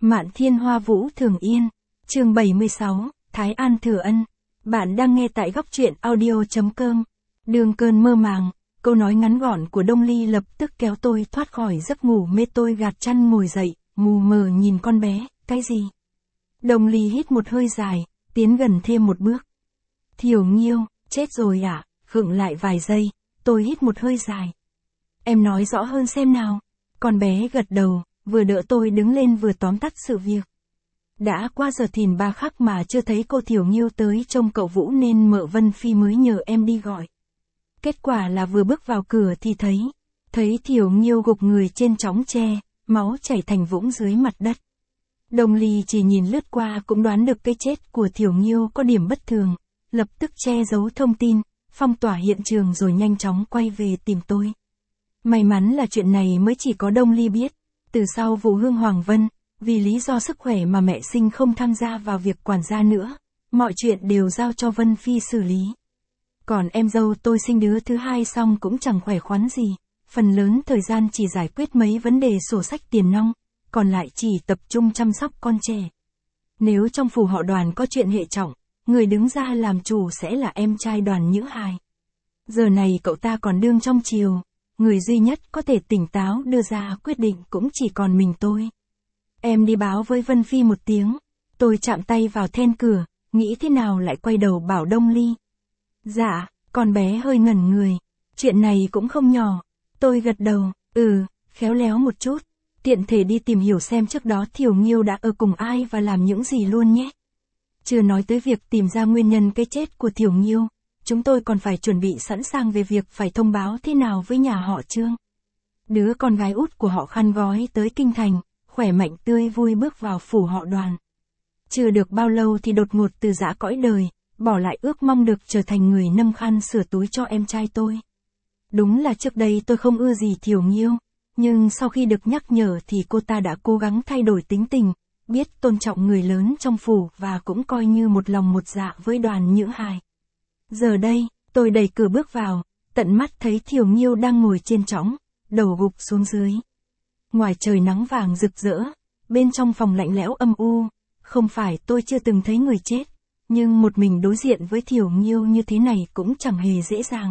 Mạn Thiên Hoa Vũ Thường Yên, chương 76, Thái An Thừa Ân. Bạn đang nghe tại góc truyện audio.com. Đường cơn mơ màng, câu nói ngắn gọn của Đông Ly lập tức kéo tôi thoát khỏi giấc ngủ mê. Tôi gạt chăn ngồi dậy, mù mờ nhìn con bé. Cái gì? Đông Ly hít một hơi dài, tiến gần thêm một bước. Thiểu Nghiêu, chết rồi à? Khựng lại vài giây, tôi hít một hơi dài. Em nói rõ hơn xem nào. Con bé gật đầu, vừa đỡ tôi đứng lên vừa tóm tắt sự việc. Đã qua giờ thìn 3 khắc mà chưa thấy cô Thiểu Nghiêu tới trông cậu Vũ nên mợ Vân Phi mới nhờ em đi gọi. Kết quả là vừa bước vào cửa thì thấy Thiểu Nghiêu gục người trên chõng tre, máu chảy thành vũng dưới mặt đất. Đông Ly chỉ nhìn lướt qua cũng đoán được cái chết của Thiểu Nghiêu có điểm bất thường, lập tức che giấu thông tin, phong tỏa hiện trường rồi nhanh chóng quay về tìm tôi. May mắn là chuyện này mới chỉ có Đông Ly biết. Từ sau vụ Hương Hoàng Vân, vì lý do sức khỏe mà mẹ Sinh không tham gia vào việc quản gia nữa, mọi chuyện đều giao cho Vân Phi xử lý. Còn em dâu tôi sinh đứa thứ hai xong cũng chẳng khỏe khoắn gì, phần lớn thời gian chỉ giải quyết mấy vấn đề sổ sách tiền nong, còn lại chỉ tập trung chăm sóc con trẻ. Nếu trong phủ họ Đoàn có chuyện hệ trọng, người đứng ra làm chủ sẽ là em trai Đoàn Nhữ Hài. Giờ này cậu ta còn đương trong triều, người duy nhất có thể tỉnh táo đưa ra quyết định cũng chỉ còn mình tôi. Em đi báo với Vân Phi một tiếng. Tôi chạm tay vào then cửa, nghĩ thế nào lại quay đầu bảo Đông Ly. Dạ, con bé hơi ngẩn người. Chuyện này cũng không nhỏ. Tôi gật đầu, khéo léo một chút. Tiện thể đi tìm hiểu xem trước đó Thiểu Nghiêu đã ở cùng ai và làm những gì luôn nhé. Chưa nói tới việc tìm ra nguyên nhân cái chết của Thiểu Nghiêu. Chúng tôi còn phải chuẩn bị sẵn sàng về việc phải thông báo thế nào với nhà họ Trương. Đứa con gái út của họ khăn gói tới kinh thành, khỏe mạnh tươi vui bước vào phủ họ Đoàn. Chưa được bao lâu thì đột ngột từ giã cõi đời, bỏ lại ước mong được trở thành người nâng khăn sửa túi cho em trai tôi. Đúng là trước đây tôi không ưa gì Thiểu Nghiêu, nhưng sau khi được nhắc nhở thì cô ta đã cố gắng thay đổi tính tình, biết tôn trọng người lớn trong phủ và cũng coi như một lòng một dạ với Đoàn Nhữ Hài. Giờ đây, tôi đẩy cửa bước vào, tận mắt thấy Thiểu Nghiêu đang ngồi trên chõng, đầu gục xuống dưới. Ngoài trời nắng vàng rực rỡ, bên trong phòng lạnh lẽo âm u, không phải tôi chưa từng thấy người chết, nhưng một mình đối diện với Thiểu Nghiêu như thế này cũng chẳng hề dễ dàng.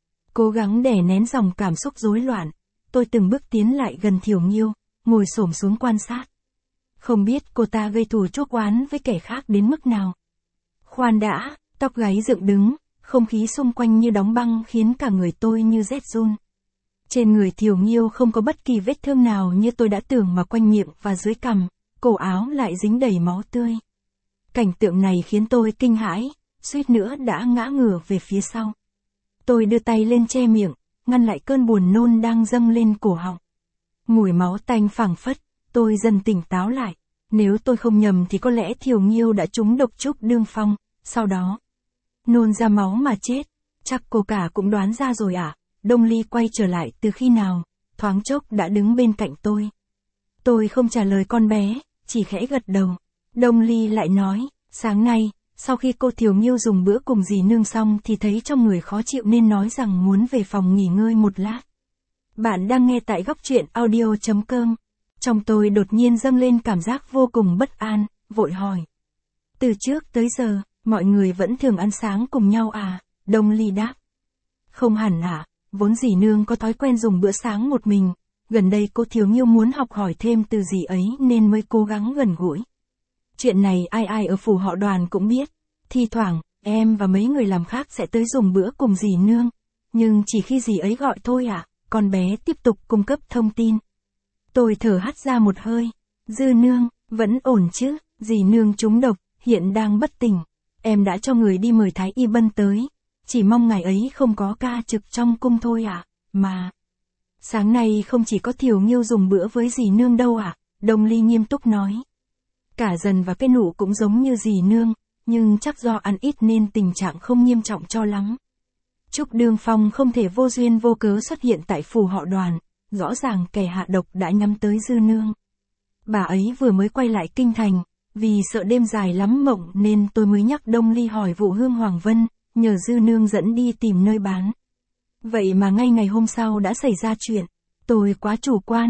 Cố gắng đè nén dòng cảm xúc rối loạn, tôi từng bước tiến lại gần Thiểu Nghiêu, ngồi xổm xuống quan sát. Không biết cô ta gây thù chuốc oán với kẻ khác đến mức nào. Khoan đã, tóc gáy dựng đứng, không khí xung quanh như đóng băng khiến cả người tôi như rét run. Trên người Thiểu Nghiêu không có bất kỳ vết thương nào như tôi đã tưởng mà quanh miệng và dưới cằm, cổ áo lại dính đầy máu tươi. Cảnh tượng này khiến tôi kinh hãi, suýt nữa đã ngã ngửa về phía sau. Tôi đưa tay lên che miệng, ngăn lại cơn buồn nôn đang dâng lên cổ họng. Mùi máu tanh phảng phất, tôi dần tỉnh táo lại. Nếu tôi không nhầm thì có lẽ Thiểu Nghiêu đã trúng độc trúc đương phong, sau đó nôn ra máu mà chết. Chắc cô cả cũng đoán ra rồi à? Đông Ly quay trở lại từ khi nào, thoáng chốc đã đứng bên cạnh tôi. Tôi không trả lời con bé, chỉ khẽ gật đầu. Đông Ly lại nói, sáng nay, sau khi cô Thiểu Nghiêu dùng bữa cùng dì nương xong thì thấy trong người khó chịu nên nói rằng muốn về phòng nghỉ ngơi một lát. Bạn đang nghe tại góc truyện audio.com. Trong tôi đột nhiên dâng lên cảm giác vô cùng bất an, vội hỏi. Từ trước tới giờ, mọi người vẫn thường ăn sáng cùng nhau à? Đông Ly đáp. Không hẳn ạ, vốn dì nương có thói quen dùng bữa sáng một mình. Gần đây cô Thiểu Nghiêu muốn học hỏi thêm từ dì ấy nên mới cố gắng gần gũi. Chuyện này ai ở phủ họ Đoàn cũng biết. Thi thoảng, em và mấy người làm khác sẽ tới dùng bữa cùng dì nương. Nhưng chỉ khi dì ấy gọi thôi ạ, con bé tiếp tục cung cấp thông tin. Tôi thở hắt ra một hơi. Dư nương, vẫn ổn chứ? Dì nương trúng độc, hiện đang bất tỉnh. Em đã cho người đi mời Thái Y Bân tới. Chỉ mong ngày ấy không có ca trực trong cung thôi ạ. Mà sáng nay không chỉ có Thiểu Nghiêu dùng bữa với dì nương đâu ạ. Đông Ly nghiêm túc nói. Cả Dần và cái Nụ cũng giống như dì nương, nhưng chắc do ăn ít nên tình trạng không nghiêm trọng cho lắm. Trúc đương phong không thể vô duyên vô cớ xuất hiện tại phủ họ Đoàn, rõ ràng kẻ hạ độc đã nhắm tới dư nương. Bà ấy vừa mới quay lại kinh thành, vì sợ đêm dài lắm mộng nên tôi mới nhắc Đông Ly hỏi vụ Hương Hoàng Vân, nhờ dư nương dẫn đi tìm nơi bán. Vậy mà ngay ngày hôm sau đã xảy ra chuyện. Tôi quá chủ quan.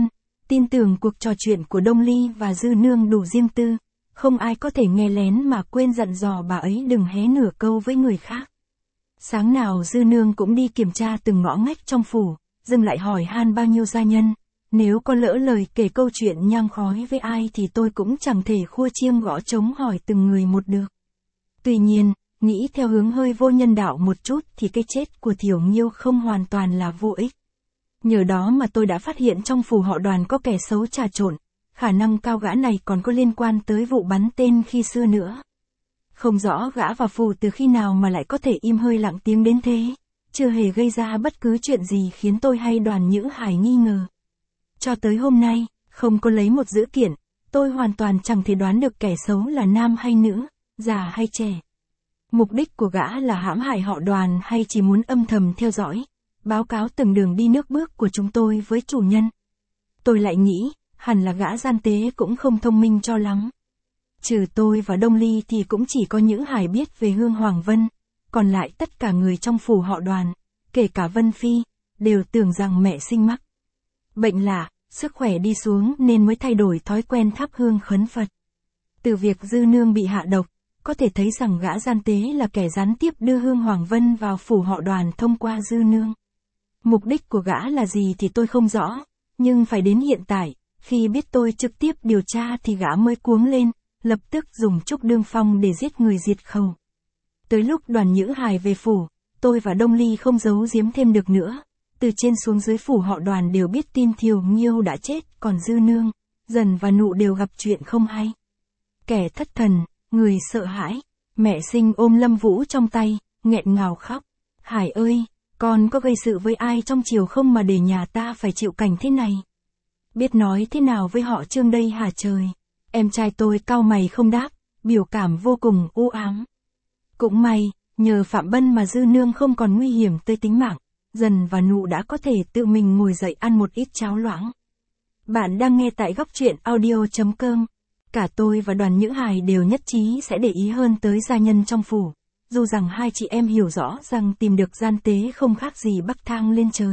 Tin tưởng cuộc trò chuyện của Đông Ly và Dư Nương đủ riêng tư, không ai có thể nghe lén mà quên dặn dò bà ấy đừng hé nửa câu với người khác. Sáng nào Dư Nương cũng đi kiểm tra từng ngõ ngách trong phủ, dừng lại hỏi han bao nhiêu gia nhân. Nếu có lỡ lời kể câu chuyện nhang khói với ai thì tôi cũng chẳng thể khua chiêng gõ trống hỏi từng người một được. Tuy nhiên, nghĩ theo hướng hơi vô nhân đạo một chút thì cái chết của Thiểu Nghiêu không hoàn toàn là vô ích. Nhờ đó mà tôi đã phát hiện trong phủ họ Đoàn có kẻ xấu trà trộn, khả năng cao gã này còn có liên quan tới vụ bắn tên khi xưa nữa. Không rõ gã vào phủ từ khi nào mà lại có thể im hơi lặng tiếng đến thế, chưa hề gây ra bất cứ chuyện gì khiến tôi hay Đoàn Nhữ Hải nghi ngờ. Cho tới hôm nay, không có lấy một dữ kiện, tôi hoàn toàn chẳng thể đoán được kẻ xấu là nam hay nữ, già hay trẻ. Mục đích của gã là hãm hại họ Đoàn hay chỉ muốn âm thầm theo dõi, báo cáo từng đường đi nước bước của chúng tôi với chủ nhân. Tôi lại nghĩ, hẳn là gã gian tế cũng không thông minh cho lắm. Trừ tôi và Đông Ly thì cũng chỉ có Nhữ Hải biết về Hương Hoàng Vân, còn lại tất cả người trong phủ họ Đoàn, kể cả Vân Phi, đều tưởng rằng mẹ sinh mắc bệnh lạ, sức khỏe đi xuống nên mới thay đổi thói quen thắp hương khấn Phật. Từ việc Dư Nương bị hạ độc, có thể thấy rằng gã gian tế là kẻ gián tiếp đưa Hương Hoàng Vân vào phủ họ Đoàn thông qua Dư Nương. Mục đích của gã là gì thì tôi không rõ, nhưng phải đến hiện tại, khi biết tôi trực tiếp điều tra thì gã mới cuống lên, lập tức dùng Trúc Đương Phong để giết người diệt khẩu. Tới lúc Đoàn Nhữ Hải về phủ, tôi và Đông Ly không giấu giếm thêm được nữa. Từ trên xuống dưới phủ họ Đoàn đều biết tin Thiểu Nghiêu đã chết, còn Dư Nương, Dần và Nụ đều gặp chuyện không hay. Kẻ thất thần, người sợ hãi, mẹ Sinh ôm Lâm Vũ trong tay, nghẹn ngào khóc. Hải ơi, con có gây sự với ai trong triều không mà để nhà ta phải chịu cảnh thế này? Biết nói thế nào với họ Trương đây hả trời? Em trai tôi cau mày không đáp, biểu cảm vô cùng u ám. Cũng may, nhờ Phạm Bân mà Dư Nương không còn nguy hiểm tới tính mạng. Dần và Nụ đã có thể tự mình ngồi dậy ăn một ít cháo loãng. Bạn đang nghe tại góc truyện audio.com. Cả tôi và Đoàn Nhữ Hải đều nhất trí sẽ để ý hơn tới gia nhân trong phủ. Dù rằng hai chị em hiểu rõ rằng tìm được gian tế không khác gì bắc thang lên trời.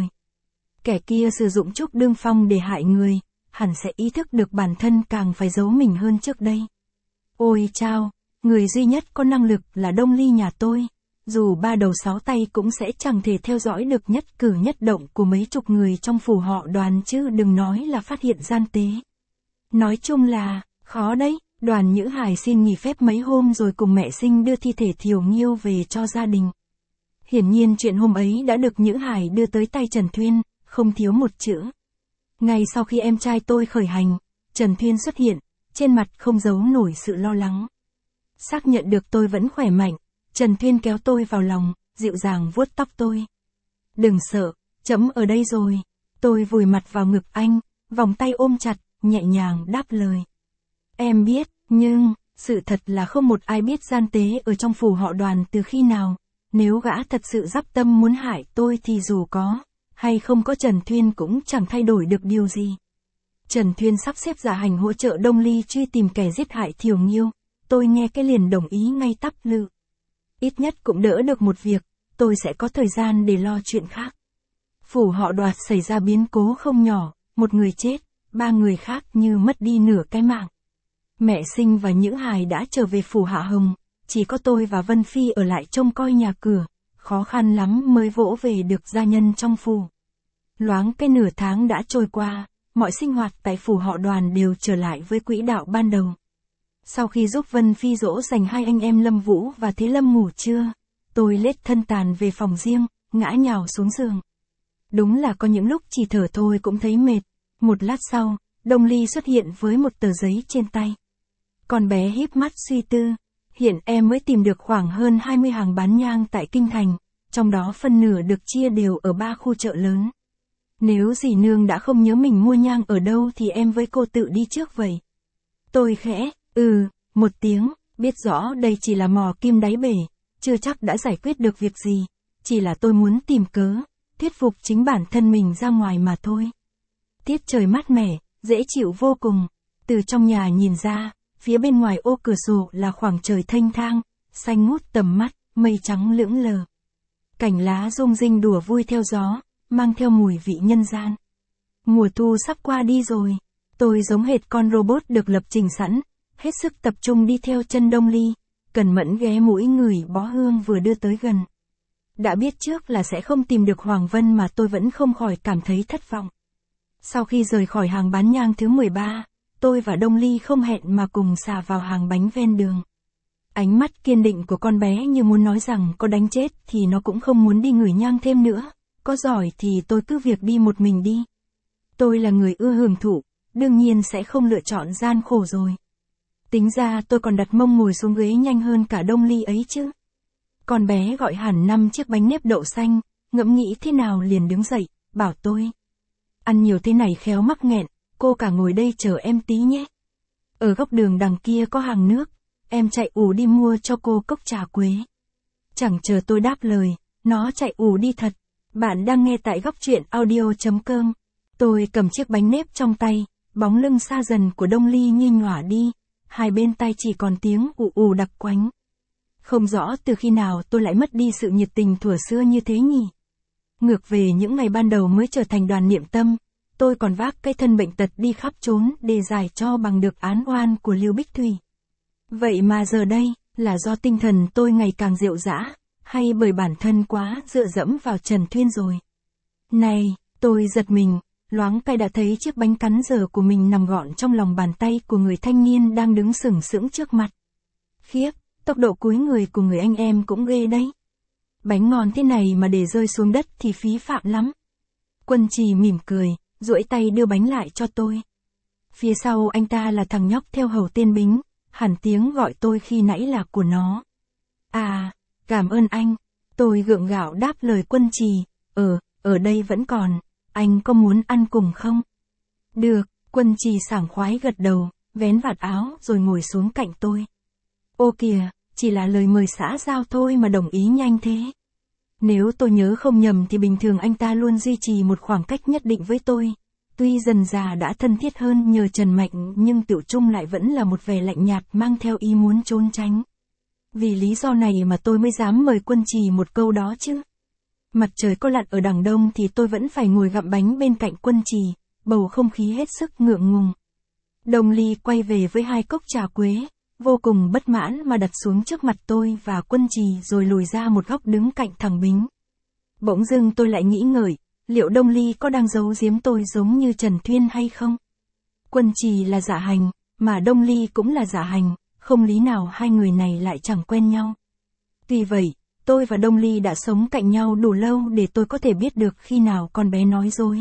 Kẻ kia sử dụng Trúc Đương Phong để hại người, hẳn sẽ ý thức được bản thân càng phải giấu mình hơn trước đây. Ôi chao, người duy nhất có năng lực là Đông Ly nhà tôi. Dù ba đầu sáu tay cũng sẽ chẳng thể theo dõi được nhất cử nhất động của mấy chục người trong phủ họ Đoàn chứ đừng nói là phát hiện gian tế. Nói chung là, khó đấy. Đoàn Nhữ Hải xin nghỉ phép mấy hôm rồi cùng mẹ Sinh đưa thi thể Thiểu Nghiêu về cho gia đình. Hiển nhiên chuyện hôm ấy đã được Nhữ Hải đưa tới tay Trần Thuyên, không thiếu một chữ. Ngay sau khi em trai tôi khởi hành, Trần Thuyên xuất hiện, trên mặt không giấu nổi sự lo lắng. Xác nhận được tôi vẫn khỏe mạnh, Trần Thuyên kéo tôi vào lòng, dịu dàng vuốt tóc tôi. Đừng sợ, trẫm ở đây rồi. Tôi vùi mặt vào ngực anh, vòng tay ôm chặt, nhẹ nhàng đáp lời. Em biết, nhưng, sự thật là không một ai biết gian tế ở trong phủ họ Đoàn từ khi nào. Nếu gã thật sự dắp tâm muốn hại tôi thì dù có, hay không có Trần Thuyên cũng chẳng thay đổi được điều gì. Trần Thuyên sắp xếp giả hành hỗ trợ Đông Ly truy tìm kẻ giết hại Thiểu Nghiêu. Tôi nghe cái liền đồng ý ngay tắp lự. Ít nhất cũng đỡ được một việc, tôi sẽ có thời gian để lo chuyện khác. Phủ họ Đoạt xảy ra biến cố không nhỏ, một người chết, ba người khác như mất đi nửa cái mạng. Mẹ Sinh và Nhữ Hải đã trở về phủ Hạ Hồng, chỉ có tôi và Vân Phi ở lại trông coi nhà cửa, khó khăn lắm mới vỗ về được gia nhân trong phủ. Loáng cái nửa tháng đã trôi qua, mọi sinh hoạt tại phủ họ Đoàn đều trở lại với quỹ đạo ban đầu. Sau khi giúp Vân Phi dỗ dành hai anh em Lâm Vũ và Thế Lâm ngủ trưa, tôi lết thân tàn về phòng riêng, ngã nhào xuống giường. Đúng là có những lúc chỉ thở thôi cũng thấy mệt. Một lát sau, Đông Ly xuất hiện với một tờ giấy trên tay. Con bé híp mắt suy tư. Hiện em mới tìm được khoảng hơn 20 hàng bán nhang tại Kinh Thành, trong đó phân nửa được chia đều ở 3 khu chợ lớn. Nếu dì nương đã không nhớ mình mua nhang ở đâu thì em với cô tự đi trước vậy. Tôi khẽ, một tiếng, biết rõ đây chỉ là mò kim đáy bể, chưa chắc đã giải quyết được việc gì, chỉ là tôi muốn tìm cớ, thuyết phục chính bản thân mình ra ngoài mà thôi. Tiết trời mát mẻ, dễ chịu vô cùng, từ trong nhà nhìn ra, phía bên ngoài ô cửa sổ là khoảng trời thênh thang, xanh ngút tầm mắt, mây trắng lững lờ. Cảnh lá rung rinh đùa vui theo gió, mang theo mùi vị nhân gian. Mùa thu sắp qua đi rồi, Tôi giống hệt con robot được lập trình sẵn, hết sức tập trung đi theo chân Đông Ly, cẩn mẫn ghé mũi ngửi bó hương vừa đưa tới gần. Đã biết trước là sẽ không tìm được Hoàng Vân mà tôi vẫn không khỏi cảm thấy thất vọng. Sau khi rời khỏi hàng bán nhang thứ 13, tôi và Đông Ly không hẹn mà cùng xà vào hàng bánh ven đường. Ánh mắt kiên định của con bé như muốn nói rằng có đánh chết thì nó cũng không muốn đi ngửi nhang thêm nữa, có giỏi thì tôi cứ việc đi một mình đi. Tôi là người ưa hưởng thụ, đương nhiên sẽ không lựa chọn gian khổ rồi. Tính ra tôi còn đặt mông ngồi xuống ghế nhanh hơn cả Đông Ly ấy chứ. Con bé gọi hẳn 5 chiếc bánh nếp đậu xanh, ngẫm nghĩ thế nào liền đứng dậy, bảo tôi. Ăn nhiều thế này khéo mắc nghẹn, cô cả ngồi đây chờ em tí nhé. Ở góc đường đằng kia có hàng nước, em chạy ù đi mua cho cô cốc trà quế. Chẳng chờ tôi đáp lời, nó chạy ù đi thật. Bạn đang nghe tại góc truyện audio.com. Tôi cầm chiếc bánh nếp trong tay, bóng lưng xa dần của Đông Ly như nhòa đi, hai bên tay chỉ còn tiếng ù ù đặc quánh. Không rõ từ khi nào tôi lại mất đi sự nhiệt tình thuở xưa như thế nhỉ. Ngược về những ngày ban đầu mới trở thành đoàn niệm tâm, tôi còn vác cái thân bệnh tật đi khắp trốn để giải cho bằng được án oan của Lưu Bích Thủy. Vậy mà giờ đây, là do tinh thần tôi ngày càng rệu rã, hay bởi bản thân quá dựa dẫm vào Trần Thuyên rồi. Này, tôi giật mình, loáng cái đã thấy chiếc bánh cắn dở của mình nằm gọn trong lòng bàn tay của người thanh niên đang đứng sừng sững trước mặt. Khiếp, tốc độ cúi người của người anh em cũng ghê đấy. Bánh ngon thế này mà để rơi xuống đất thì phí phạm lắm. Quân Trì mỉm cười, duỗi tay đưa bánh lại cho tôi. Phía sau anh ta là thằng nhóc theo hầu tên Bính, hẳn tiếng gọi tôi khi nãy là của nó. À, cảm ơn anh. Tôi gượng gạo đáp lời Quân Trì, ở đây vẫn còn, anh có muốn ăn cùng không? Được, Quân Trì sảng khoái gật đầu, vén vạt áo rồi ngồi xuống cạnh tôi. Ô kìa, chỉ là lời mời xã giao thôi mà đồng ý nhanh thế. Nếu tôi nhớ không nhầm thì bình thường anh ta luôn duy trì một khoảng cách nhất định với tôi. Tuy dần già đã thân thiết hơn nhờ Trần Mạnh nhưng tựu chung lại vẫn là một vẻ lạnh nhạt mang theo ý muốn trốn tránh. Vì lý do này mà tôi mới dám mời Quân Trì một câu đó chứ. Mặt trời có lặn ở đằng đông thì tôi vẫn phải ngồi gặm bánh bên cạnh Quân Trì, bầu không khí hết sức ngượng ngùng. Đông Ly quay về với 2 cốc trà quế, vô cùng bất mãn mà đặt xuống trước mặt tôi và Quân Trì rồi lùi ra một góc đứng cạnh thằng Bính. Bỗng dưng tôi lại nghĩ ngợi, liệu Đông Ly có đang giấu giếm tôi giống như Trần Thuyên hay không? Quân Trì là dạ hành, mà Đông Ly cũng là dạ hành, không lý nào hai người này lại chẳng quen nhau. Tuy vậy, tôi và Đông Ly đã sống cạnh nhau đủ lâu để tôi có thể biết được khi nào con bé nói dối.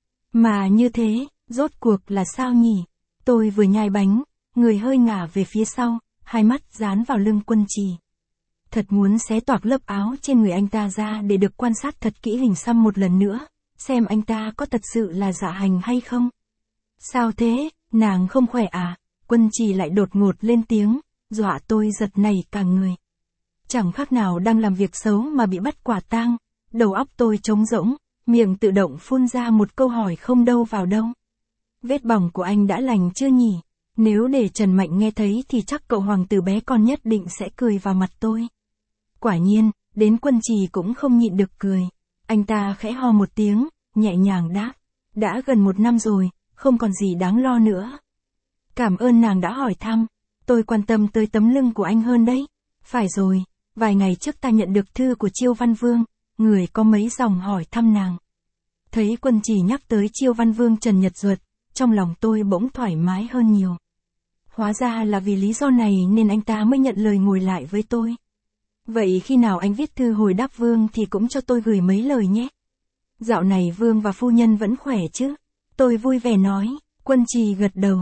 Mà như thế, rốt cuộc là sao nhỉ? Tôi vừa nhai bánh, người hơi ngả về phía sau, hai mắt dán vào lưng Quân Trì. Thật muốn xé toạc lớp áo trên người anh ta ra để được quan sát thật kỹ hình xăm một lần nữa, xem anh ta có thật sự là dạ hành hay không. Sao thế, nàng không khỏe à? Quân Trì lại đột ngột lên tiếng, dọa tôi giật nảy cả người. Chẳng khác nào đang làm việc xấu mà bị bắt quả tang, đầu óc tôi trống rỗng, miệng tự động phun ra một câu hỏi không đâu vào đâu. Vết bỏng của anh đã lành chưa nhỉ? Nếu để Trần Mạnh nghe thấy thì chắc cậu hoàng tử bé con nhất định sẽ cười vào mặt tôi. Quả nhiên, đến Quân Trì cũng không nhịn được cười. Anh ta khẽ ho một tiếng, nhẹ nhàng đáp. Đã gần 1 năm rồi, không còn gì đáng lo nữa. Cảm ơn nàng đã hỏi thăm. Tôi quan tâm tới tấm lưng của anh hơn đấy. Phải rồi, vài ngày trước ta nhận được thư của Chiêu Văn Vương, người có mấy dòng hỏi thăm nàng. Thấy Quân Trì nhắc tới Chiêu Văn Vương Trần Nhật Duật, trong lòng tôi bỗng thoải mái hơn nhiều. Hóa ra là vì lý do này nên anh ta mới nhận lời ngồi lại với tôi. Vậy khi nào anh viết thư hồi đáp Vương thì cũng cho tôi gửi mấy lời nhé. Dạo này Vương và phu nhân vẫn khỏe chứ? Tôi vui vẻ nói. Quân Trì gật đầu.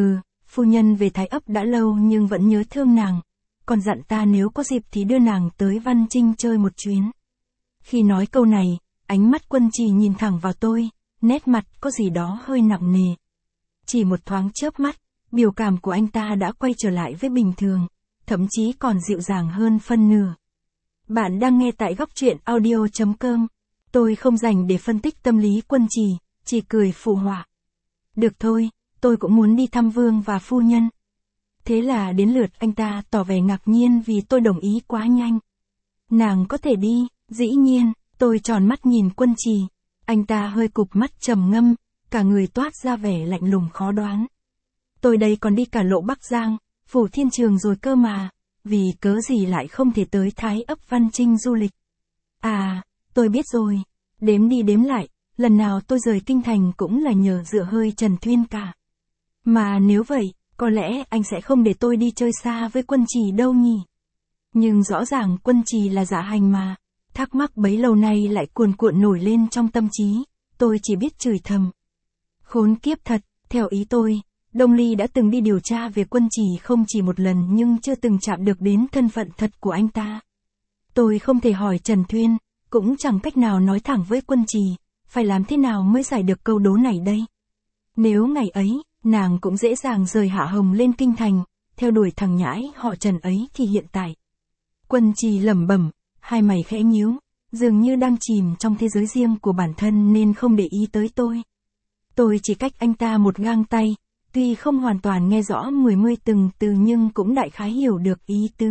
Phu nhân về Thái Ấp đã lâu nhưng vẫn nhớ thương nàng. Còn dặn ta nếu có dịp thì đưa nàng tới Văn Trinh chơi một chuyến. Khi nói câu này, ánh mắt Quân Trì nhìn thẳng vào tôi, nét mặt có gì đó hơi nặng nề. Chỉ một thoáng chớp mắt, biểu cảm của anh ta đã quay trở lại với bình thường, thậm chí còn dịu dàng hơn phân nửa. Bạn đang nghe tại góc truyện audio.com. Tôi không dành để phân tích tâm lý Quân Trì, chỉ cười phụ họa. Được thôi, tôi cũng muốn đi thăm Vương và phu nhân. Thế là đến lượt anh ta tỏ vẻ ngạc nhiên vì tôi đồng ý quá nhanh. Nàng có thể đi, dĩ nhiên, tôi tròn mắt nhìn Quân Trì. Anh ta hơi cụp mắt trầm ngâm, cả người toát ra vẻ lạnh lùng khó đoán. Tôi đây còn đi cả lộ Bắc Giang, Phủ Thiên Trường rồi cơ mà, vì cớ gì lại không thể tới Thái Ấp Văn Trinh du lịch. À, tôi biết rồi, đếm đi đếm lại, lần nào tôi rời kinh thành cũng là nhờ dựa hơi Trần Thuyên cả. Mà nếu vậy, có lẽ anh sẽ không để tôi đi chơi xa với Quân Trì đâu nhỉ? Nhưng rõ ràng Quân Trì là Dạ Hành mà, thắc mắc bấy lâu nay lại cuồn cuộn nổi lên trong tâm trí, tôi chỉ biết chửi thầm. Khốn kiếp thật, theo ý tôi, Đông Ly đã từng đi điều tra về Quân Trì không chỉ một lần nhưng chưa từng chạm được đến thân phận thật của anh ta. Tôi không thể hỏi Trần Thuyên, cũng chẳng cách nào nói thẳng với Quân Trì, phải làm thế nào mới giải được câu đố này đây? Nếu ngày ấy, nàng cũng dễ dàng rời Hạ Hồng lên kinh thành, theo đuổi thằng nhãi họ Trần ấy thì hiện tại. Quân Trì lẩm bẩm, hai mày khẽ nhíu, dường như đang chìm trong thế giới riêng của bản thân nên không để ý tới tôi. Tôi chỉ cách anh ta một gang tay, tuy không hoàn toàn nghe rõ 10 từng từ nhưng cũng đại khái hiểu được ý tứ.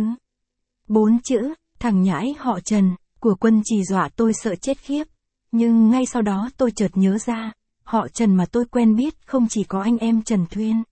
4 chữ, thằng nhãi họ Trần, của Quân Trì dọa tôi sợ chết khiếp. Nhưng ngay sau đó tôi chợt nhớ ra, họ Trần mà tôi quen biết không chỉ có anh em Trần Thuyên.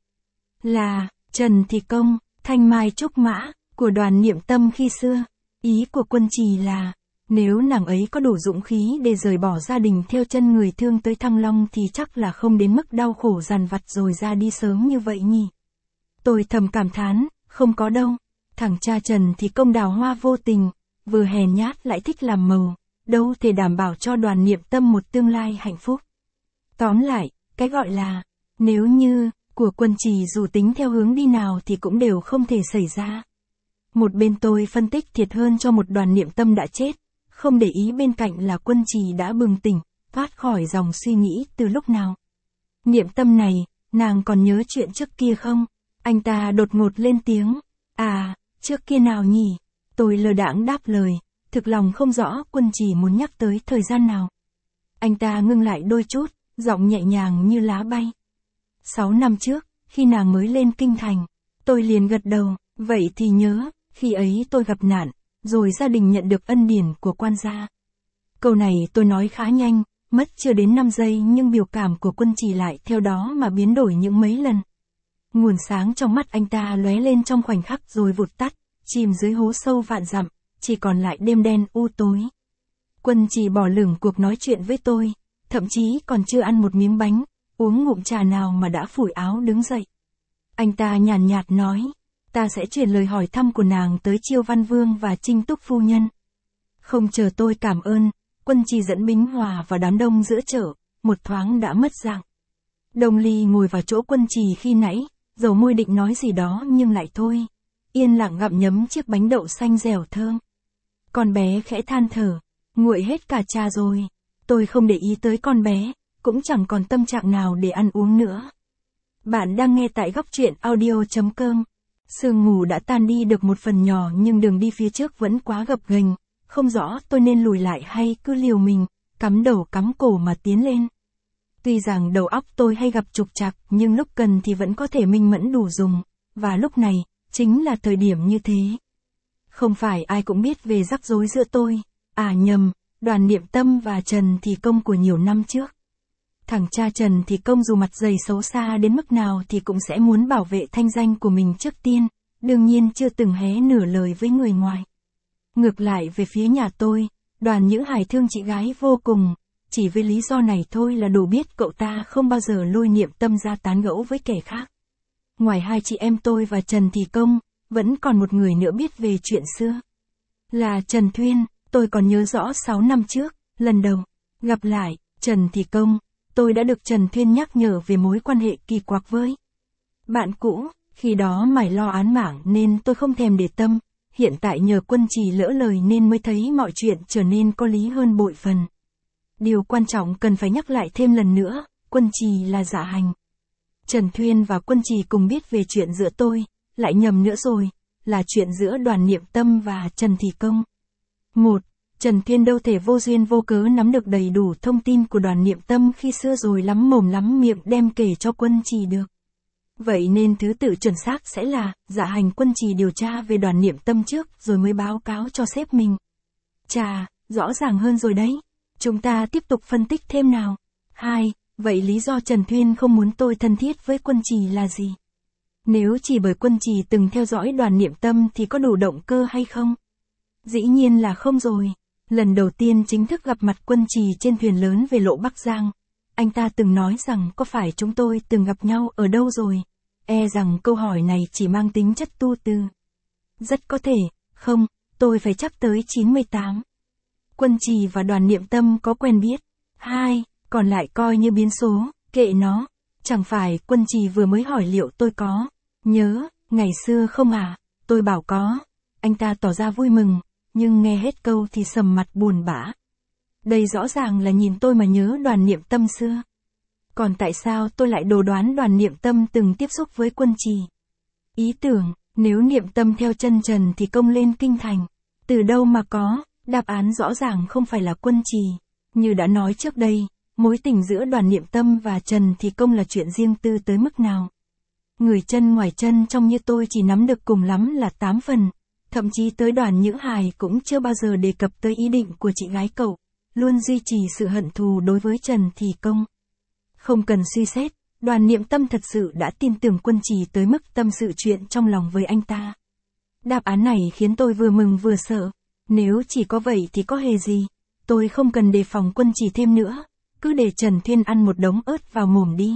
Là, Trần Thì Công, thanh mai trúc mã, của Đoàn Niệm Tâm khi xưa. Ý của Quân Trì là, nếu nàng ấy có đủ dũng khí để rời bỏ gia đình theo chân người thương tới Thăng Long thì chắc là không đến mức đau khổ dằn vặt rồi ra đi sớm như vậy nhỉ. Tôi thầm cảm thán, không có đâu. Thằng cha Trần Thì Công đào hoa vô tình, vừa hèn nhát lại thích làm màu, đâu thể đảm bảo cho Đoàn Niệm Tâm một tương lai hạnh phúc. Tóm lại, cái gọi là, nếu như, của Quân Trì dù tính theo hướng đi nào thì cũng đều không thể xảy ra. Một bên tôi phân tích thiệt hơn cho một Đoàn Niệm Tâm đã chết, không để ý bên cạnh là Quân Trì đã bừng tỉnh, thoát khỏi dòng suy nghĩ từ lúc nào. Niệm Tâm này, nàng còn nhớ chuyện trước kia không? Anh ta đột ngột lên tiếng. À, trước kia nào nhỉ? Tôi lơ đãng đáp lời, thực lòng không rõ Quân Trì muốn nhắc tới thời gian nào. Anh ta ngưng lại đôi chút, giọng nhẹ nhàng như lá bay. 6 năm trước, khi nàng mới lên kinh thành, tôi liền gật đầu, vậy thì nhớ, khi ấy tôi gặp nạn, rồi gia đình nhận được ân điển của quan gia. Câu này tôi nói khá nhanh, mất chưa đến 5 giây nhưng biểu cảm của Quân Trì lại theo đó mà biến đổi những mấy lần. Nguồn sáng trong mắt anh ta lóe lên trong khoảnh khắc rồi vụt tắt, chìm dưới hố sâu vạn dặm, chỉ còn lại đêm đen u tối. Quân Trì bỏ lửng cuộc nói chuyện với tôi, thậm chí còn chưa ăn một miếng bánh, uống ngụm trà nào mà đã phủi áo đứng dậy. Anh ta nhàn nhạt nói, ta sẽ chuyển lời hỏi thăm của nàng tới Chiêu Văn Vương và Trinh Túc phu nhân. Không chờ tôi cảm ơn, Quân Trì dẫn Bính Hòa vào đám đông giữa chợ, một thoáng đã mất dạng. Đông Ly ngồi vào chỗ Quân Trì khi nãy, dầu môi định nói gì đó nhưng lại thôi, yên lặng gặm nhấm chiếc bánh đậu xanh dẻo thơm. Con bé khẽ than thở, nguội hết cả trà rồi. Tôi không để ý tới con bé, cũng chẳng còn tâm trạng nào để ăn uống nữa. Bạn đang nghe tại góc truyện audio.com. Sương mù đã tan đi được một phần nhỏ nhưng đường đi phía trước vẫn quá gập ghềnh, không rõ tôi nên lùi lại hay cứ liều mình, cắm đầu cắm cổ mà tiến lên. Tuy rằng đầu óc tôi hay gặp trục trặc nhưng lúc cần thì vẫn có thể minh mẫn đủ dùng, và lúc này, chính là thời điểm như thế. Không phải ai cũng biết về rắc rối giữa tôi, à nhầm, Đoàn Niệm Tâm và Trần Thì Công của nhiều năm trước. Thằng cha Trần Thì Công dù mặt dày xấu xa đến mức nào thì cũng sẽ muốn bảo vệ thanh danh của mình trước tiên, đương nhiên chưa từng hé nửa lời với người ngoài. Ngược lại về phía nhà tôi, Đoàn Nhữ Hải thương chị gái vô cùng, chỉ với lý do này thôi là đủ biết cậu ta không bao giờ lôi Niệm Tâm ra tán gẫu với kẻ khác. Ngoài hai chị em tôi và Trần Thì Công, vẫn còn một người nữa biết về chuyện xưa. Là Trần Thuyên, tôi còn nhớ rõ 6 năm trước, lần đầu gặp lại Trần Thì Công, tôi đã được Trần Thuyên nhắc nhở về mối quan hệ kỳ quặc với bạn cũ, khi đó mải lo án mạng nên tôi không thèm để tâm, hiện tại nhờ Quân Trì lỡ lời nên mới thấy mọi chuyện trở nên có lý hơn bội phần. Điều quan trọng cần phải nhắc lại thêm lần nữa, Quân Trì là Dạ Hành. Trần Thuyên và Quân Trì cùng biết về chuyện giữa tôi, lại nhầm nữa rồi, là chuyện giữa Đoàn Niệm Tâm và Trần Thì Công. 1. Trần Thuyên đâu thể vô duyên vô cớ nắm được đầy đủ thông tin của Đoàn Niệm Tâm khi xưa rồi lắm mồm lắm miệng đem kể cho Quân Trì được. Vậy nên thứ tự chuẩn xác sẽ là, Dạ Hành Quân Trì điều tra về Đoàn Niệm Tâm trước rồi mới báo cáo cho sếp mình. Chà, rõ ràng hơn rồi đấy. Chúng ta tiếp tục phân tích thêm nào. 2. Vậy lý do Trần Thuyên không muốn tôi thân thiết với Quân Trì là gì? Nếu chỉ bởi Quân Trì từng theo dõi Đoàn Niệm Tâm thì có đủ động cơ hay không? Dĩ nhiên là không rồi. Lần đầu tiên chính thức gặp mặt Quân Trì trên thuyền lớn về lộ Bắc Giang, anh ta từng nói rằng có phải chúng tôi từng gặp nhau ở đâu rồi? E rằng câu hỏi này chỉ mang tính chất tu tư. Rất có thể, không, tôi phải chắc tới 98. Quân Trì và Đoàn Niệm Tâm có quen biết. 2, còn lại coi như biến số, kệ nó. Chẳng phải Quân Trì vừa mới hỏi liệu tôi có nhớ ngày xưa không à? Tôi bảo có. Anh ta tỏ ra vui mừng, nhưng nghe hết câu thì sầm mặt buồn bã. Đây rõ ràng là nhìn tôi mà nhớ Đoàn Niệm Tâm xưa. Còn tại sao tôi lại đồ đoán Đoàn Niệm Tâm từng tiếp xúc với Quân Trì? Ý tưởng, nếu Niệm Tâm theo chân Trần thì công lên kinh thành. Từ đâu mà có, đáp án rõ ràng không phải là Quân Trì. Như đã nói trước đây, mối tình giữa Đoàn Niệm Tâm và Trần thì công là chuyện riêng tư tới mức nào. Người chân ngoài chân trong như tôi chỉ nắm được cùng lắm là 8 phần. Thậm chí tới Đoàn Nhữ Hài cũng chưa bao giờ đề cập tới ý định của chị gái cậu, luôn duy trì sự hận thù đối với Trần thì công. Không cần suy xét, Đoàn Niệm Tâm thật sự đã tin tưởng Quân Trì tới mức tâm sự chuyện trong lòng với anh ta. Đáp án này khiến tôi vừa mừng vừa sợ. Nếu chỉ có vậy thì có hề gì. Tôi không cần đề phòng Quân Trì thêm nữa, cứ để Trần Thuyên ăn một đống ớt vào mồm đi.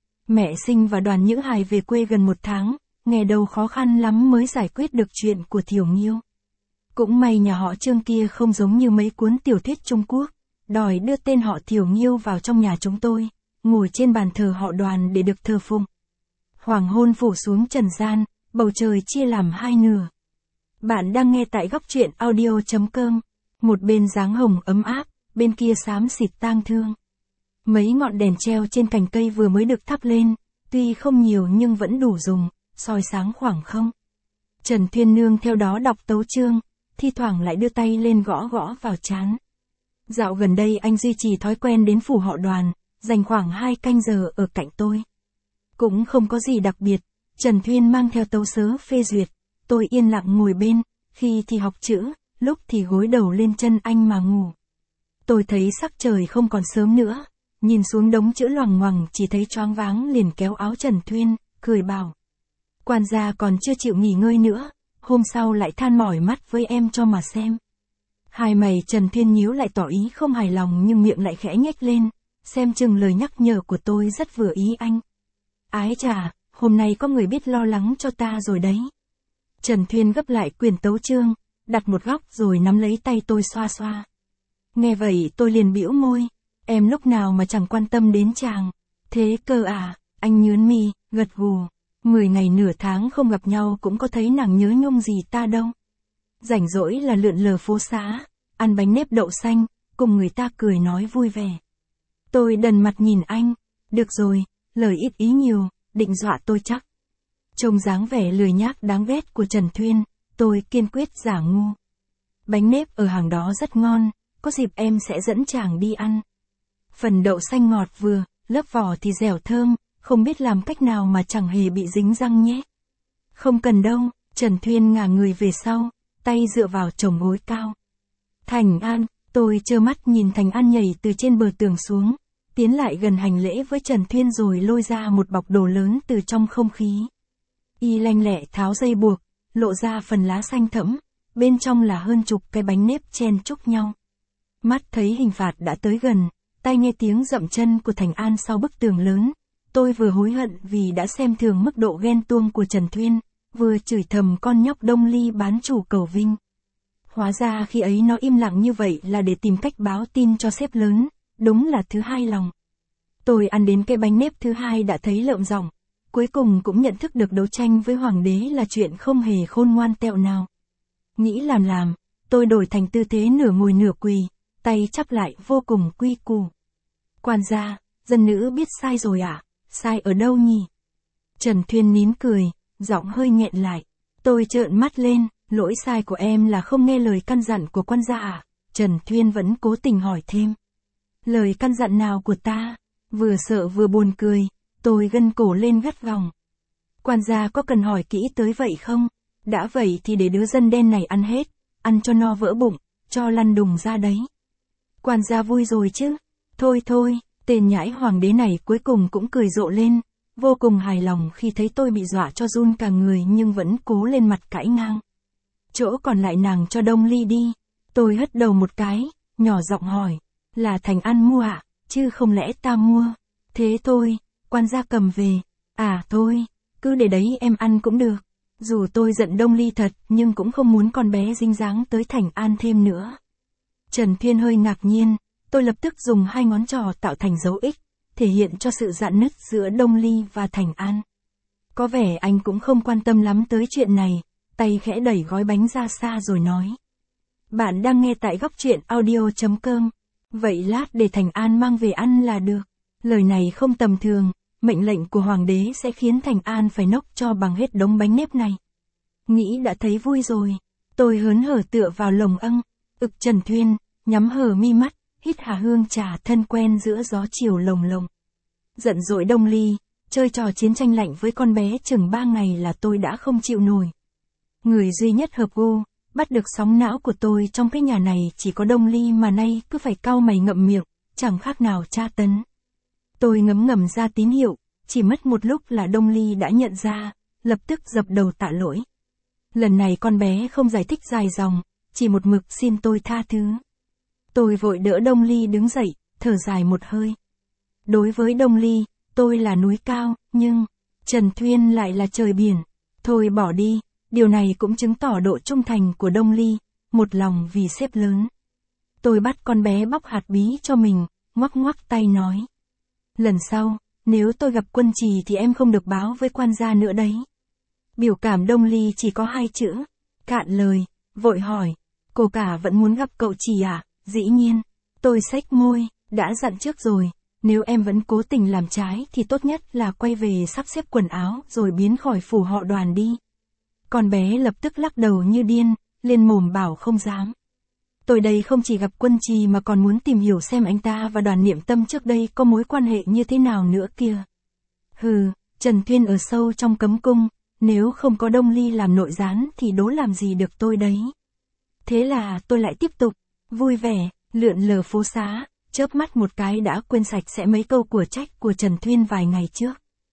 Mẹ Sinh và Đoàn Nhữ Hài về quê gần 1 tháng, nghe đầu khó khăn lắm mới giải quyết được chuyện của Thiểu Nghiêu. Cũng may nhà họ Trương kia không giống như mấy cuốn tiểu thuyết Trung Quốc, đòi đưa tên họ Thiểu Nghiêu vào trong nhà chúng tôi, ngồi trên bàn thờ họ Đoàn để được thờ phụng. Hoàng hôn phủ xuống trần gian, bầu trời chia làm hai nửa. Bạn đang nghe tại góc truyện audio.com, một bên dáng hồng ấm áp, bên kia xám xịt tang thương. Mấy ngọn đèn treo trên cành cây vừa mới được thắp lên, tuy không nhiều nhưng vẫn đủ dùng, soi sáng khoảng không. Trần Thuyên Nương theo đó đọc tấu chương, thi thoảng lại đưa tay lên gõ gõ vào trán. Dạo gần đây anh duy trì thói quen đến phủ họ Đoàn, dành khoảng 2 canh giờ ở cạnh tôi. Cũng không có gì đặc biệt, Trần Thuyên mang theo tấu sớ phê duyệt, tôi yên lặng ngồi bên, khi thì học chữ, lúc thì gối đầu lên chân anh mà ngủ. Tôi thấy sắc trời không còn sớm nữa, nhìn xuống đống chữ loằng ngoằng chỉ thấy choáng váng liền kéo áo Trần Thuyên, cười bảo. Quan gia còn chưa chịu nghỉ ngơi nữa, hôm sau lại than mỏi mắt với em cho mà xem. Hai mày Trần Thuyên nhíu lại tỏ ý không hài lòng nhưng miệng lại khẽ nhếch lên, xem chừng lời nhắc nhở của tôi rất vừa ý anh. Ái chà, hôm nay có người biết lo lắng cho ta rồi đấy. Trần Thuyên gấp lại quyển tấu chương, đặt một góc rồi nắm lấy tay tôi xoa xoa. Nghe vậy tôi liền bĩu môi, em lúc nào mà chẳng quan tâm đến chàng. Thế cơ à, anh nhớn mi, gật gù. 10 ngày nửa tháng không gặp nhau cũng có thấy nàng nhớ nhung gì ta đâu. Rảnh rỗi là lượn lờ phố xá, ăn bánh nếp đậu xanh, cùng người ta cười nói vui vẻ. Tôi đần mặt nhìn anh, được rồi, lời ít ý nhiều, định dọa tôi chắc. Trông dáng vẻ lười nhác đáng ghét của Trần Thuyên, tôi kiên quyết giả ngu. Bánh nếp ở hàng đó rất ngon, có dịp em sẽ dẫn chàng đi ăn. Phần đậu xanh ngọt vừa, lớp vỏ thì dẻo thơm, không biết làm cách nào mà chẳng hề bị dính răng nhé. Không cần đâu, Trần Thuyên ngả người về sau, tay dựa vào chồng gối cao. Thành An, tôi trơ mắt nhìn Thành An nhảy từ trên bờ tường xuống, tiến lại gần hành lễ với Trần Thuyên rồi lôi ra một bọc đồ lớn từ trong không khí. Y lanh lẹ tháo dây buộc, lộ ra phần lá xanh thẫm, bên trong là hơn chục cái bánh nếp chen chúc nhau. Mắt thấy hình phạt đã tới gần, tai nghe tiếng dậm chân của Thành An sau bức tường lớn. Tôi vừa hối hận vì đã xem thường mức độ ghen tuông của Trần Thuyên, vừa chửi thầm con nhóc Đông Ly bán chủ cầu vinh. Hóa ra khi ấy nó im lặng như vậy là để tìm cách báo tin cho sếp lớn, đúng là thứ hai lòng. Tôi ăn đến cái bánh nếp thứ hai đã thấy lợm giọng, cuối cùng cũng nhận thức được đấu tranh với hoàng đế là chuyện không hề khôn ngoan tẹo nào. Nghĩ làm, tôi đổi thành tư thế nửa ngồi nửa quỳ, tay chắp lại vô cùng quy củ. Quan gia, dân nữ biết sai rồi ạ. Sai ở đâu nhỉ? Trần Thuyên nín cười, giọng hơi nghẹn lại. Tôi trợn mắt lên, lỗi sai của em là không nghe lời căn dặn của quan gia à? Trần Thuyên vẫn cố tình hỏi thêm. Lời căn dặn nào của ta? Vừa sợ vừa buồn cười, tôi gân cổ lên gắt gỏng. Quan gia có cần hỏi kỹ tới vậy không? Đã vậy thì để đứa dân đen này ăn hết, ăn cho no vỡ bụng, cho lăn đùng ra đấy. Quan gia vui rồi chứ? Thôi, Tên nhãi hoàng đế này cuối cùng cũng cười rộ lên, vô cùng hài lòng khi thấy tôi bị dọa cho run cả người nhưng vẫn cố lên mặt cãi ngang. Chỗ còn lại nàng cho Đông Ly đi. Tôi hất đầu một cái, nhỏ giọng hỏi, là Thành An mua ạ, chứ không lẽ ta mua? Thế thôi, quan gia cầm về. À thôi, cứ để đấy em ăn cũng được. Dù tôi giận Đông Ly thật nhưng cũng không muốn con bé dính dáng tới Thành An thêm nữa. Trần Thuyên hơi ngạc nhiên, tôi lập tức dùng 2 ngón trỏ tạo thành dấu X, thể hiện cho sự rạn nứt giữa Đông Ly và Thành An. Có vẻ anh cũng không quan tâm lắm tới chuyện này, tay khẽ đẩy gói bánh ra xa rồi nói. Bạn đang nghe tại góc truyện audio.com. Vậy lát để Thành An mang về ăn là được. Lời này không tầm thường, mệnh lệnh của Hoàng đế sẽ khiến Thành An phải nốc cho bằng hết đống bánh nếp này. Nghĩ đã thấy vui rồi. Tôi hớn hở tựa vào lồng âng, Trần Thuyên, nhắm hờ mi mắt, hít hà hương trà thân quen giữa gió chiều lồng lộng. Giận dỗi Đông Ly, chơi trò chiến tranh lạnh với con bé chừng 3 ngày là tôi đã không chịu nổi. Người duy nhất hợp gu, bắt được sóng não của tôi trong cái nhà này chỉ có Đông Ly mà nay cứ phải cau mày ngậm miệng, chẳng khác nào tra tấn. Tôi ngấm ngầm ra tín hiệu, chỉ mất một lúc là Đông Ly đã nhận ra, lập tức dập đầu tạ lỗi. Lần này con bé không giải thích dài dòng, chỉ một mực xin tôi tha thứ. Tôi vội đỡ Đông Ly đứng dậy, thở dài một hơi. Đối với Đông Ly, tôi là núi cao, nhưng Trần Thuyên lại là trời biển. Thôi bỏ đi, điều này cũng chứng tỏ độ trung thành của Đông Ly, một lòng vì sếp lớn. Tôi bắt con bé bóc hạt bí cho mình, ngoắc ngoắc tay nói. Lần sau, nếu tôi gặp Quân Trì thì em không được báo với quan gia nữa đấy. Biểu cảm Đông Ly chỉ có 2 chữ, cạn lời, vội hỏi, cô cả vẫn muốn gặp cậu Trì à? Dĩ nhiên, tôi xách môi, đã dặn trước rồi, nếu em vẫn cố tình làm trái thì tốt nhất là quay về sắp xếp quần áo rồi biến khỏi phủ họ Đoàn đi. Con bé lập tức lắc đầu như điên, lên mồm bảo không dám. Tôi đây không chỉ gặp Quân Trì mà còn muốn tìm hiểu xem anh ta và Đoàn Niệm Tâm trước đây có mối quan hệ như thế nào nữa kìa. Hừ, Trần Thuyên ở sâu trong cấm cung, nếu không có Đông Ly làm nội gián thì đố làm gì được tôi đấy. Thế là tôi lại tiếp tục, vui vẻ, lượn lờ phố xá, chớp mắt một cái đã quên sạch sẽ mấy câu của trách của Trần Thuyên vài ngày trước.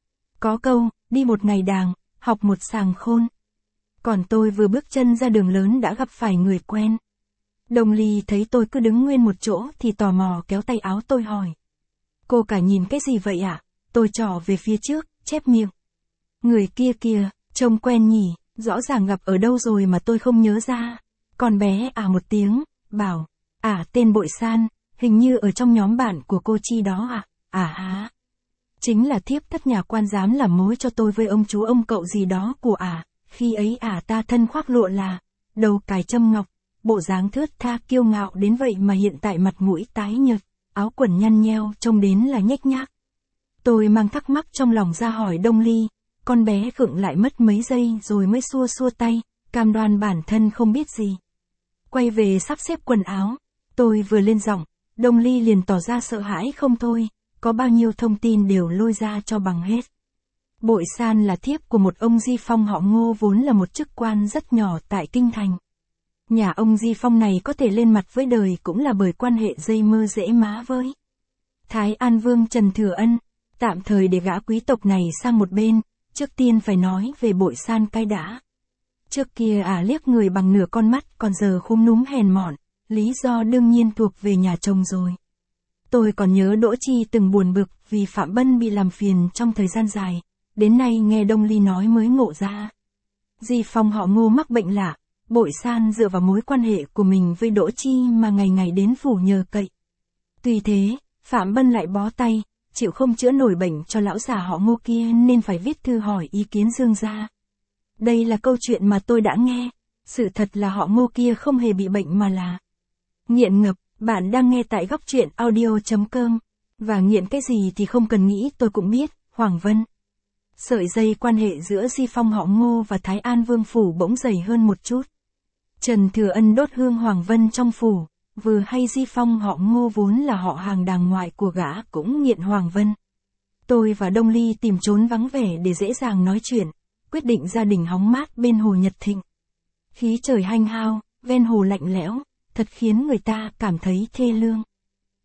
Có câu, đi một ngày đàng, học một sàng khôn. Còn tôi vừa bước chân ra đường lớn đã gặp phải người quen. Đông Ly thấy tôi cứ đứng nguyên một chỗ thì tò mò kéo tay áo tôi hỏi. Cô cả nhìn cái gì vậy ạ? Tôi trỏ về phía trước, chép miệng. Người kia kìa, trông quen nhỉ, rõ ràng gặp ở đâu rồi mà tôi không nhớ ra. Con bé một tiếng, bảo, tên Bội San, hình như ở trong nhóm bạn của cô Chi đó à? Hả? Chính là thiếp thất nhà quan giám làm mối cho tôi với ông chú ông cậu gì đó của khi ấy ta thân khoác lụa là, đầu cài châm ngọc, bộ dáng thướt tha kiêu ngạo đến vậy mà hiện tại mặt mũi tái nhợt, áo quần nhăn nheo trông đến là nhếch nhác. Tôi mang thắc mắc trong lòng ra hỏi Đông Ly, con bé khựng lại mất mấy giây rồi mới xua xua tay, cam đoan bản thân không biết gì. Quay về sắp xếp quần áo, tôi vừa lên giọng, Đông Ly liền tỏ ra sợ hãi không thôi, có bao nhiêu thông tin đều lôi ra cho bằng hết. Bội San là thiếp của một ông Di Phong họ Ngô vốn là một chức quan rất nhỏ tại Kinh Thành. Nhà ông Di Phong này có thể lên mặt với đời cũng là bởi quan hệ dây mơ rễ má với Thái An Vương Trần Thừa Ân. Tạm thời để gã quý tộc này sang một bên, trước tiên phải nói về Bội San cái đã. Trước kia liếc người bằng nửa con mắt còn giờ khúm núm hèn mọn, lý do đương nhiên thuộc về nhà chồng rồi. Tôi còn nhớ Đỗ Chi từng buồn bực vì Phạm Bân bị làm phiền trong thời gian dài, đến nay nghe Đông Ly nói mới ngộ ra. Di Phong họ Ngô mắc bệnh lạ, Bội San dựa vào mối quan hệ của mình với Đỗ Chi mà ngày ngày đến phủ nhờ cậy. Tuy thế, Phạm Bân lại bó tay, chịu không chữa nổi bệnh cho lão già họ Ngô kia nên phải viết thư hỏi ý kiến Dương gia. Đây là câu chuyện mà tôi đã nghe, sự thật là họ Ngô kia không hề bị bệnh mà là nghiện ngập. Bạn đang nghe tại góc truyện audio.com, và nghiện cái gì thì không cần nghĩ tôi cũng biết, Hoàng Vân. Sợi dây quan hệ giữa Di Phong họ Ngô và Thái An Vương phủ bỗng dày hơn một chút. Trần Thừa Ân đốt hương Hoàng Vân trong phủ, vừa hay Di Phong họ Ngô vốn là họ hàng đàng ngoại của gã cũng nghiện Hoàng Vân. Tôi và Đông Ly tìm trốn vắng vẻ để dễ dàng nói chuyện, quyết định gia đình hóng mát bên hồ Nhật Thịnh. Khí trời hanh hao, ven hồ lạnh lẽo, thật khiến người ta cảm thấy thê lương.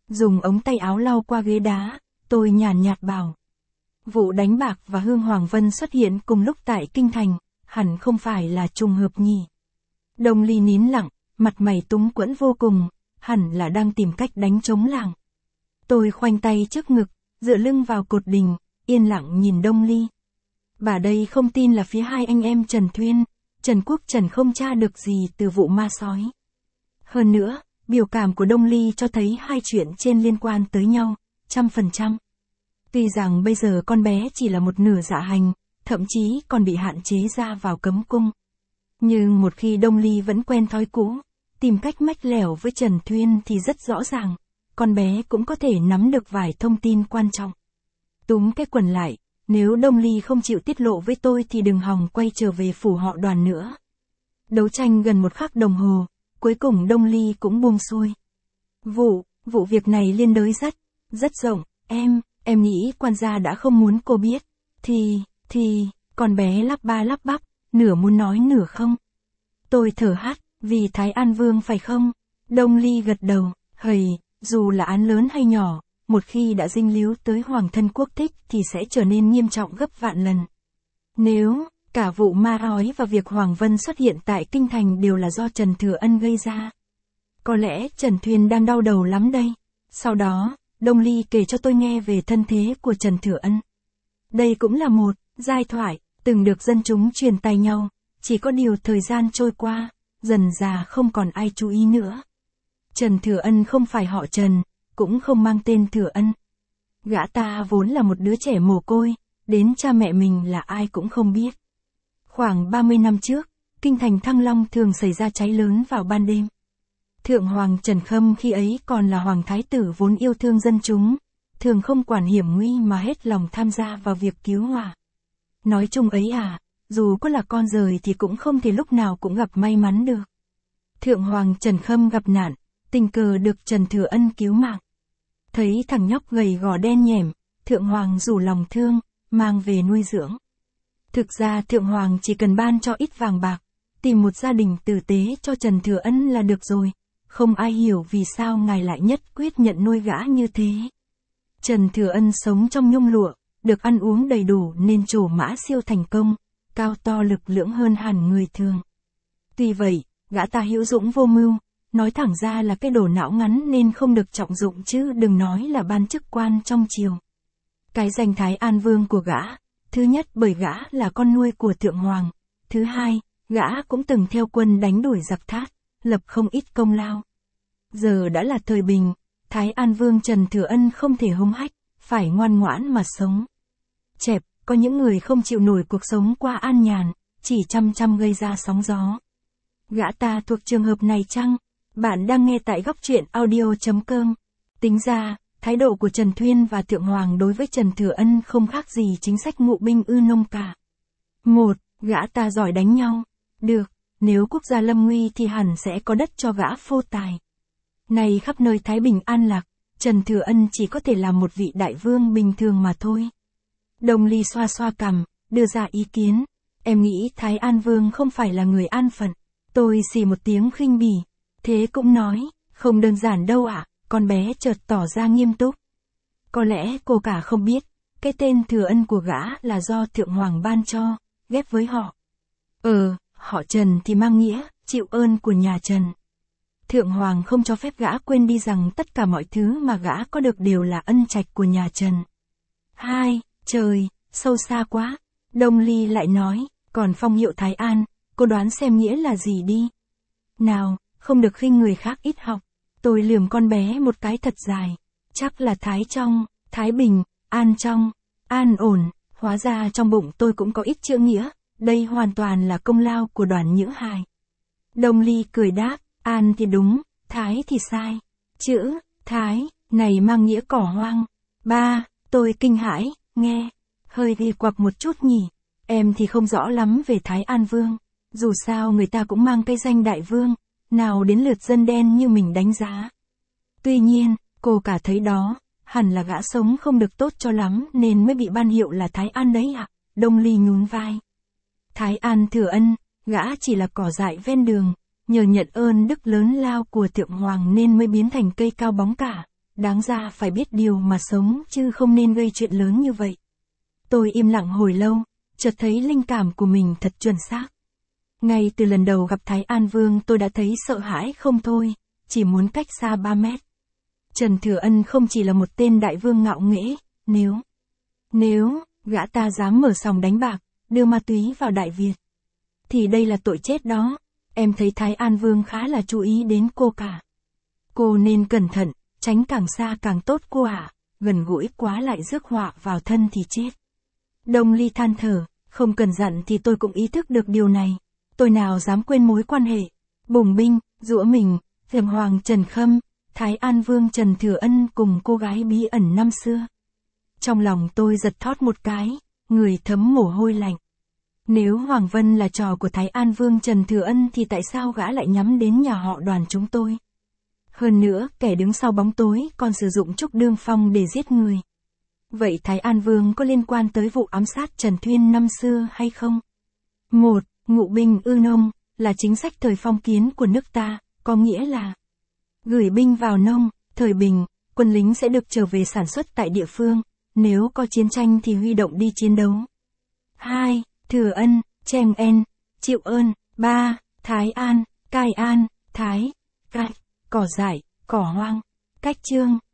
Dùng ống tay áo lau qua ghế đá, tôi nhàn nhạt bảo. Vụ đánh bạc và Hương Hoàng Vân xuất hiện cùng lúc tại Kinh Thành, hẳn không phải là trùng hợp nhỉ. Đông Ly nín lặng, mặt mày túng quẫn vô cùng, hẳn là đang tìm cách đánh trống làng. Tôi khoanh tay trước ngực, dựa lưng vào cột đình, yên lặng nhìn Đông Ly. Bà đây không tin là phía hai anh em Trần Thuyên, Trần Quốc Trần không tra được gì từ vụ ma sói. Hơn nữa, biểu cảm của Đông Ly cho thấy hai chuyện trên liên quan tới nhau, 100%. Tuy rằng bây giờ con bé chỉ là một nửa dạ hành, thậm chí còn bị hạn chế ra vào cấm cung. Nhưng một khi Đông Ly vẫn quen thói cũ, tìm cách mách lẻo với Trần Thuyên thì rất rõ ràng, con bé cũng có thể nắm được vài thông tin quan trọng. Túm cái quần lại, nếu Đông Ly không chịu tiết lộ với tôi thì đừng hòng quay trở về phủ họ Đoàn nữa. Đấu tranh gần 1 khắc đồng hồ, cuối cùng Đông Ly cũng buông xuôi. Vụ việc này liên đới rất rộng, em nghĩ quan gia đã không muốn cô biết. Thì, con bé lắp ba lắp bắp, nửa muốn nói nửa không. Tôi thở hắt, vì Thái An Vương phải không? Đông Ly gật đầu, dù là án lớn hay nhỏ, một khi đã dính líu tới hoàng thân quốc thích thì sẽ trở nên nghiêm trọng gấp vạn lần. Nếu cả vụ ma ói và việc Hoàng Vân xuất hiện tại Kinh Thành đều là do Trần Thừa Ân gây ra, có lẽ Trần Thuyên đang đau đầu lắm đây. Sau đó, Đông Ly kể cho tôi nghe về thân thế của Trần Thừa Ân. Đây cũng là một giai thoại, từng được dân chúng truyền tai nhau, chỉ có điều thời gian trôi qua, dần dà không còn ai chú ý nữa. Trần Thừa Ân không phải họ Trần, cũng không mang tên Thừa Ân. Gã ta vốn là một đứa trẻ mồ côi, đến cha mẹ mình là ai cũng không biết. Khoảng 30 năm trước, Kinh Thành Thăng Long thường xảy ra cháy lớn vào ban đêm. Thượng Hoàng Trần Khâm khi ấy còn là Hoàng Thái tử vốn yêu thương dân chúng, thường không quản hiểm nguy mà hết lòng tham gia vào việc cứu hỏa. Nói chung ấy dù có là con rời thì cũng không thể lúc nào cũng gặp may mắn được. Thượng Hoàng Trần Khâm gặp nạn, tình cờ được Trần Thừa Ân cứu mạng. Thấy thằng nhóc gầy gò đen nhẻm, Thượng Hoàng rủ lòng thương, mang về nuôi dưỡng. Thực ra Thượng Hoàng chỉ cần ban cho ít vàng bạc, tìm một gia đình tử tế cho Trần Thừa Ân là được rồi. Không ai hiểu vì sao ngài lại nhất quyết nhận nuôi gã như thế. Trần Thừa Ân sống trong nhung lụa, được ăn uống đầy đủ nên trổ mã siêu thành công, cao to lực lưỡng hơn hẳn người thường. Tuy vậy, gã ta hữu dũng vô mưu, nói thẳng ra là cái đồ não ngắn nên không được trọng dụng chứ đừng nói là ban chức quan trong triều. Cái danh Thái An Vương của gã, thứ nhất bởi gã là con nuôi của Thượng Hoàng, thứ hai, gã cũng từng theo quân đánh đuổi giặc Thát, lập không ít công lao. Giờ đã là thời bình, Thái An Vương Trần Thừa Ân không thể hung hách, phải ngoan ngoãn mà sống. Chẹp, có những người không chịu nổi cuộc sống qua an nhàn, chỉ chăm gây ra sóng gió. Gã ta thuộc trường hợp này chăng? Bạn đang nghe tại góc truyện audio.com. Tính ra, thái độ của Trần Thuyên và Thượng Hoàng đối với Trần Thừa Ân không khác gì chính sách ngụ binh ư nông cả. 1. Gã ta giỏi đánh nhau. Được, nếu quốc gia lâm nguy thì hẳn sẽ có đất cho gã phô tài. Này khắp nơi thái bình an lạc, Trần Thừa Ân chỉ có thể là một vị đại vương bình thường mà thôi. Đông Ly xoa xoa cằm, đưa ra ý kiến. Em nghĩ Thái An Vương không phải là người an phận. Tôi xì một tiếng khinh bỉ. Thế cũng nói, không đơn giản đâu ạ. Con bé chợt tỏ ra nghiêm túc. Có lẽ cô cả không biết, cái tên Thừa Ân của gã là do Thượng Hoàng ban cho, ghép với họ. Họ Trần thì mang nghĩa, chịu ơn của nhà Trần. Thượng Hoàng không cho phép gã quên đi rằng tất cả mọi thứ mà gã có được đều là ân trạch của nhà Trần. 2. Trời, sâu xa quá. Đông Ly lại nói, còn phong hiệu Thái An, cô đoán xem nghĩa là gì đi. Nào, không được khinh người khác ít học. Tôi lườm con bé một cái thật dài. Chắc là Thái trong, Thái bình, An trong, an ổn. Hóa ra trong bụng tôi cũng có ít chữ nghĩa. Đây hoàn toàn là công lao của Đoàn Nhữ Hài. Đông Ly cười đáp, An thì đúng, Thái thì sai. Chữ, Thái, này mang nghĩa cỏ hoang. 3. Tôi kinh hãi, nghe. Hơi ghi quặc một chút nhỉ. Em thì không rõ lắm về Thái An Vương. Dù sao người ta cũng mang cái danh đại vương. Nào đến lượt dân đen như mình đánh giá. Tuy nhiên, cô cả thấy đó, hẳn là gã sống không được tốt cho lắm nên mới bị ban hiệu là Thái An đấy ạ. Đông Ly nhún vai. Thái An Thừa Ân, gã chỉ là cỏ dại ven đường, nhờ nhận ơn đức lớn lao của Thượng Hoàng nên mới biến thành cây cao bóng cả. đáng ra phải biết điều mà sống chứ không nên gây chuyện lớn như vậy. Tôi im lặng hồi lâu, chợt thấy linh cảm của mình thật chuẩn xác. Ngay từ lần đầu gặp Thái An Vương tôi đã thấy sợ hãi không thôi, chỉ muốn cách xa 3 mét. Trần Thừa Ân không chỉ là một tên đại vương ngạo nghễ, nếu gã ta dám mở sòng đánh bạc, đưa ma túy vào Đại Việt, thì đây là tội chết đó. Em thấy Thái An Vương khá là chú ý đến cô cả. Cô nên cẩn thận, tránh càng xa càng tốt cô ạ, gần gũi quá lại rước họa vào thân thì chết. Đông Ly than thở, không cần dặn thì tôi cũng ý thức được điều này. Tôi nào dám quên mối quan hệ bùng binh, giũa mình, Thềm Hoàng Trần Khâm, Thái An Vương Trần Thừa Ân cùng cô gái bí ẩn năm xưa. Trong lòng tôi giật thót một cái, người thấm mồ hôi lạnh. Nếu Hoàng Vân là trò của Thái An Vương Trần Thừa Ân thì tại sao gã lại nhắm đến nhà họ Đoàn chúng tôi? Hơn nữa, kẻ đứng sau bóng tối còn sử dụng Trúc Đương Phong để giết người. Vậy Thái An Vương có liên quan tới vụ ám sát Trần Thuyên năm xưa hay không? 1. Ngụ binh ư nông, là chính sách thời phong kiến của nước ta, có nghĩa là gửi binh vào nông, thời bình, quân lính sẽ được trở về sản xuất tại địa phương, nếu có chiến tranh thì huy động đi chiến đấu. 2. Thừa ân, chèm en, chịu ơn. 3. Thái an, cai an, thái, cai, cỏ dại, cỏ hoang, cách chương.